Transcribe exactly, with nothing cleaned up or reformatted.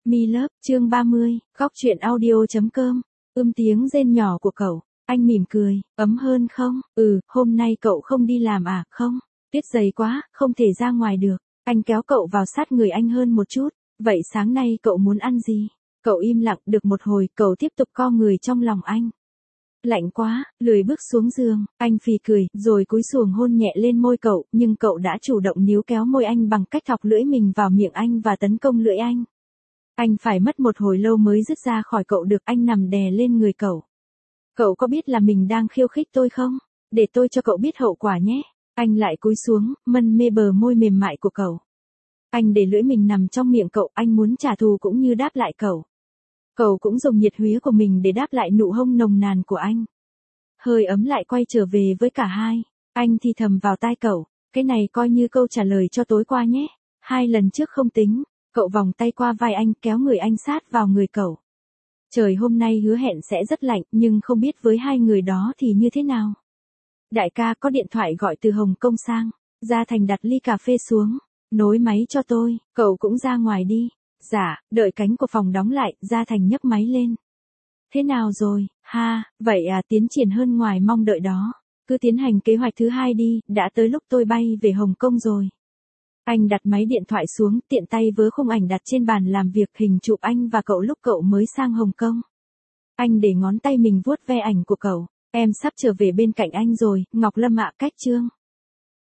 Me Love, chương ba mươi, góc truyện audio chấm com. Ưm tiếng rên nhỏ của cậu. Anh mỉm cười, ấm hơn không? Ừ, hôm nay cậu không đi làm à? Không. Tuyết dày quá, không thể ra ngoài được. Anh kéo cậu vào sát người anh hơn một chút. Vậy sáng nay cậu muốn ăn gì? Cậu im lặng được một hồi, cậu tiếp tục co người trong lòng anh. Lạnh quá, lười bước xuống giường, anh phì cười, rồi cúi xuống hôn nhẹ lên môi cậu, nhưng cậu đã chủ động níu kéo môi anh bằng cách thọc lưỡi mình vào miệng anh và tấn công lưỡi anh. Anh phải mất một hồi lâu mới dứt ra khỏi cậu được, anh nằm đè lên người cậu. Cậu có biết là mình đang khiêu khích tôi không? Để tôi cho cậu biết hậu quả nhé. Anh lại cúi xuống, mân mê bờ môi mềm mại của cậu. Anh để lưỡi mình nằm trong miệng cậu, anh muốn trả thù cũng như đáp lại cậu. Cậu cũng dùng nhiệt huyết của mình để đáp lại nụ hôn nồng nàn của anh. Hơi ấm lại quay trở về với cả hai. Anh thì thầm vào tai cậu, cái này coi như câu trả lời cho tối qua nhé. Hai lần trước không tính. Cậu vòng tay qua vai anh, kéo người anh sát vào người cậu. Trời hôm nay hứa hẹn sẽ rất lạnh, nhưng không biết với hai người đó thì như thế nào. Đại ca có điện thoại gọi từ Hồng Kông sang. Gia Thành đặt ly cà phê xuống. Nối máy cho tôi, cậu cũng ra ngoài đi. Dạ, đợi cánh của phòng đóng lại, Gia Thành nhấc máy lên. Thế nào rồi, ha, vậy à, tiến triển hơn ngoài mong đợi đó. Cứ tiến hành kế hoạch thứ hai đi, đã tới lúc tôi bay về Hồng Kông rồi. Anh đặt máy điện thoại xuống, tiện tay vớ khung ảnh đặt trên bàn làm việc, hình chụp anh và cậu lúc cậu mới sang Hồng Kông. Anh để ngón tay mình vuốt ve ảnh của cậu. Em sắp trở về bên cạnh anh rồi, Ngọc Lâm ạ. Cách chương